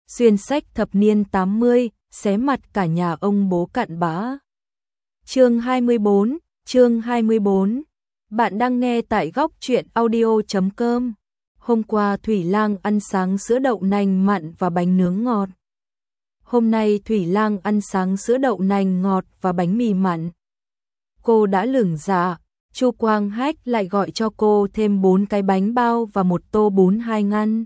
xuyên sách thập niên 80, xé mặt cả nhà ông bố cặn bã. Chương 24. Bạn đang nghe tại góc truyện audio.com. Hôm qua Thủy Lang ăn sáng sữa đậu nành mặn và bánh nướng ngọt. Hôm nay Thủy Lang ăn sáng sữa đậu nành ngọt và bánh mì mặn. Cô đã lửng dạ, Chu Quang Hách lại gọi cho cô thêm 4 cái bánh bao và một tô bún 2 ngăn.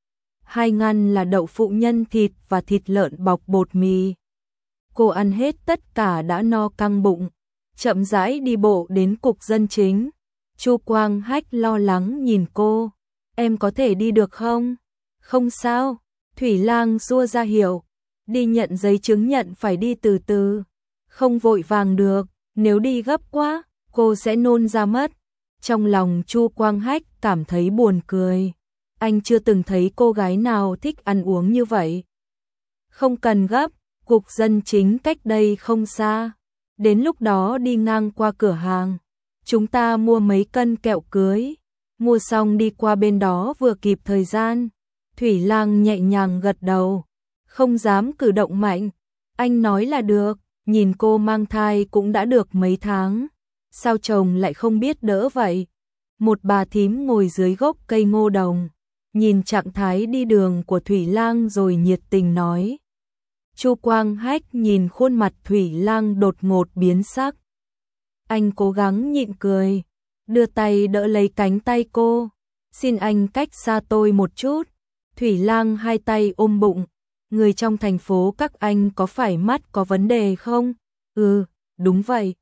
2 ngăn là đậu phụ nhân thịt và thịt lợn bọc bột mì. Cô ăn hết tất cả đã no căng bụng, chậm rãi đi bộ đến cục dân chính. Chu Quang Hách lo lắng nhìn cô, em có thể đi được không? Không sao, Thủy Lang xua ra hiệu, đi nhận giấy chứng nhận phải đi từ từ, không vội vàng được, nếu đi gấp quá, cô sẽ nôn ra mất. Trong lòng Chu Quang Hách cảm thấy buồn cười, anh chưa từng thấy cô gái nào thích ăn uống như vậy. Không cần gấp, cục dân chính cách đây không xa, đến lúc đó đi ngang qua cửa hàng, chúng ta mua mấy cân kẹo cưới, mua xong đi qua bên đó vừa kịp thời gian. Thủy Lang nhẹ nhàng gật đầu, không dám cử động mạnh, anh nói là được, nhìn cô mang thai cũng đã được mấy tháng, sao chồng lại không biết đỡ vậy? Một bà thím ngồi dưới gốc cây ngô đồng, nhìn trạng thái đi đường của Thủy Lang rồi nhiệt tình nói. Chu Quang Hách nhìn khuôn mặt Thủy Lang đột ngột biến sắc. Anh cố gắng nhịn cười, đưa tay đỡ lấy cánh tay cô. Xin anh cách xa tôi một chút. Thủy Lang hai tay ôm bụng. Người trong thành phố các anh có phải mắt có vấn đề không? Ừ, đúng vậy.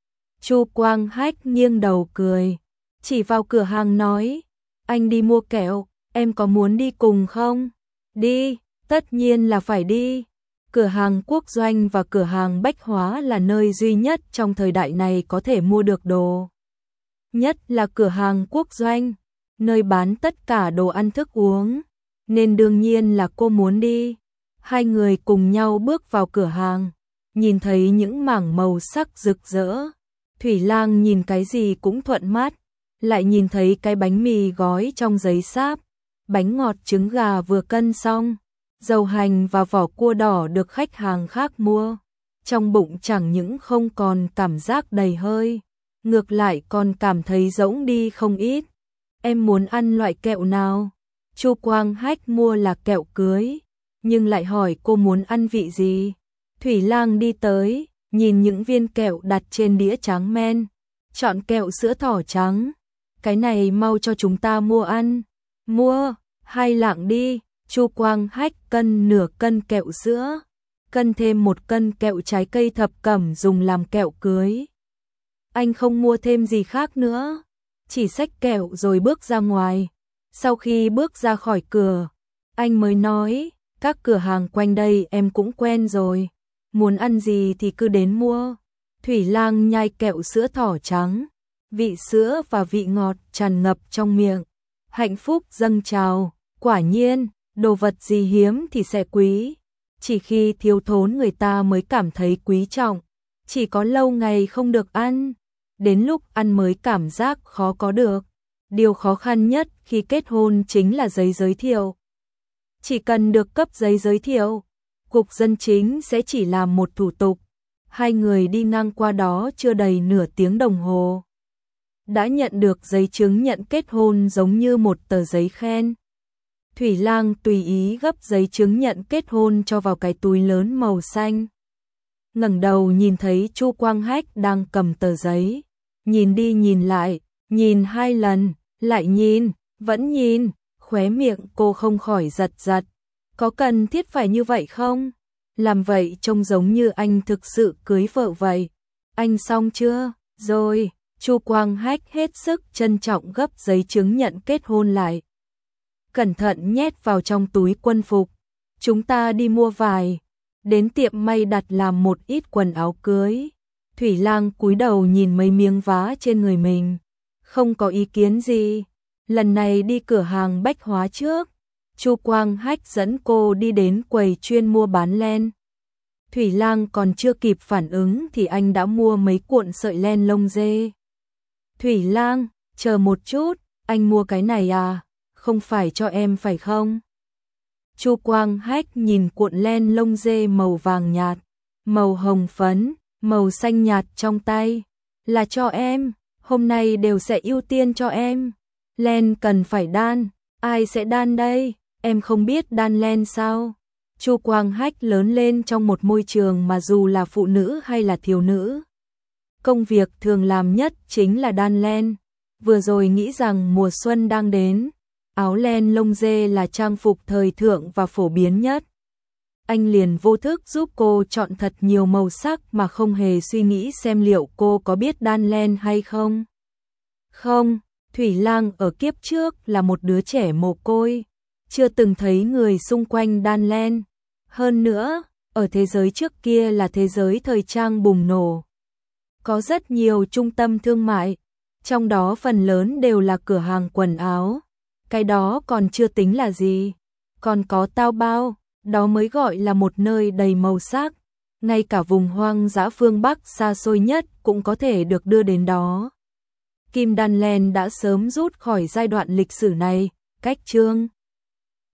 Chu Quang Hách nghiêng đầu cười, chỉ vào cửa hàng nói. Anh đi mua kẹo, em có muốn đi cùng không? Đi, tất nhiên là phải đi. Cửa hàng Quốc Doanh và cửa hàng Bách Hóa là nơi duy nhất trong thời đại này có thể mua được đồ. Nhất là cửa hàng Quốc Doanh, nơi bán tất cả đồ ăn thức uống, nên đương nhiên là cô muốn đi. Hai người cùng nhau bước vào cửa hàng, nhìn thấy những mảng màu sắc rực rỡ. Thủy Lang nhìn cái gì cũng thuận mắt, lại nhìn thấy cái bánh mì gói trong giấy sáp, bánh ngọt trứng gà vừa cân xong, dầu hành và vỏ cua đỏ được khách hàng khác mua. Trong bụng chẳng những không còn cảm giác đầy hơi, ngược lại còn cảm thấy rỗng đi không ít. Em muốn ăn loại kẹo nào? Chu Quang Hách mua là kẹo cưới, nhưng lại hỏi cô muốn ăn vị gì. Thủy Lang đi tới, nhìn những viên kẹo đặt trên đĩa tráng men, chọn kẹo sữa thỏ trắng. Cái này mau cho chúng ta mua ăn. Mua, 2 lạng đi. Chu Quang Hách cân nửa cân kẹo sữa, cân thêm 1 cân kẹo trái cây thập cẩm dùng làm kẹo cưới. Anh không mua thêm gì khác nữa, chỉ xách kẹo rồi bước ra ngoài. Sau khi bước ra khỏi cửa, anh mới nói, các cửa hàng quanh đây em cũng quen rồi, muốn ăn gì thì cứ đến mua. Thủy Lang nhai kẹo sữa thỏ trắng, vị sữa và vị ngọt tràn ngập trong miệng, hạnh phúc dâng trào. Quả nhiên, đồ vật gì hiếm thì sẽ quý, chỉ khi thiếu thốn người ta mới cảm thấy quý trọng, chỉ có lâu ngày không được ăn, đến lúc ăn mới cảm giác khó có được. Điều khó khăn nhất khi kết hôn chính là giấy giới thiệu. Chỉ cần được cấp giấy giới thiệu, cục dân chính sẽ chỉ làm một thủ tục. Hai người đi ngang qua đó chưa đầy nửa tiếng đồng hồ, đã nhận được giấy chứng nhận kết hôn giống như một tờ giấy khen. Thủy Lang tùy ý gấp giấy chứng nhận kết hôn cho vào cái túi lớn màu xanh. Ngẩng đầu nhìn thấy Chu Quang Hách đang cầm tờ giấy, nhìn đi nhìn lại, nhìn 2 lần, lại nhìn, vẫn nhìn, khóe miệng cô không khỏi giật giật. Có cần thiết phải như vậy không? Làm vậy trông giống như anh thực sự cưới vợ vậy. Anh xong chưa? Rồi, Chu Quang Hách hết sức trân trọng gấp giấy chứng nhận kết hôn lại, cẩn thận nhét vào trong túi quân phục. Chúng ta đi mua vải, đến tiệm may đặt làm một ít quần áo cưới. Thủy Lang cúi đầu nhìn mấy miếng vá trên người mình, không có ý kiến gì. Lần này đi cửa hàng Bách Hóa trước, Chu Quang Hách dẫn cô đi đến quầy chuyên mua bán len. Thủy Lang còn chưa kịp phản ứng thì anh đã mua mấy cuộn sợi len lông dê. Thủy Lang, chờ một chút, anh mua cái này à? Không phải cho em phải không? Chu Quang Hách nhìn cuộn len lông dê màu vàng nhạt, màu hồng phấn, màu xanh nhạt trong tay. Là cho em, hôm nay đều sẽ ưu tiên cho em. Len cần phải đan, ai sẽ đan đây? Em không biết đan len sao? Chu Quang Hách lớn lên trong một môi trường mà dù là phụ nữ hay là thiếu nữ, công việc thường làm nhất chính là đan len. Vừa rồi nghĩ rằng mùa xuân đang đến, áo len lông dê là trang phục thời thượng và phổ biến nhất. Anh liền vô thức giúp cô chọn thật nhiều màu sắc mà không hề suy nghĩ xem liệu cô có biết đan len hay không. Không, Thủy Lang ở kiếp trước là một đứa trẻ mồ côi, chưa từng thấy người xung quanh đan len. Hơn nữa, ở thế giới trước kia là thế giới thời trang bùng nổ. Có rất nhiều trung tâm thương mại, trong đó phần lớn đều là cửa hàng quần áo. Cái đó còn chưa tính là gì. Còn có Taobao, đó mới gọi là một nơi đầy màu sắc. Ngay cả vùng hoang dã phương Bắc xa xôi nhất cũng có thể được đưa đến đó. Kim đan len đã sớm rút khỏi giai đoạn lịch sử này, cách chương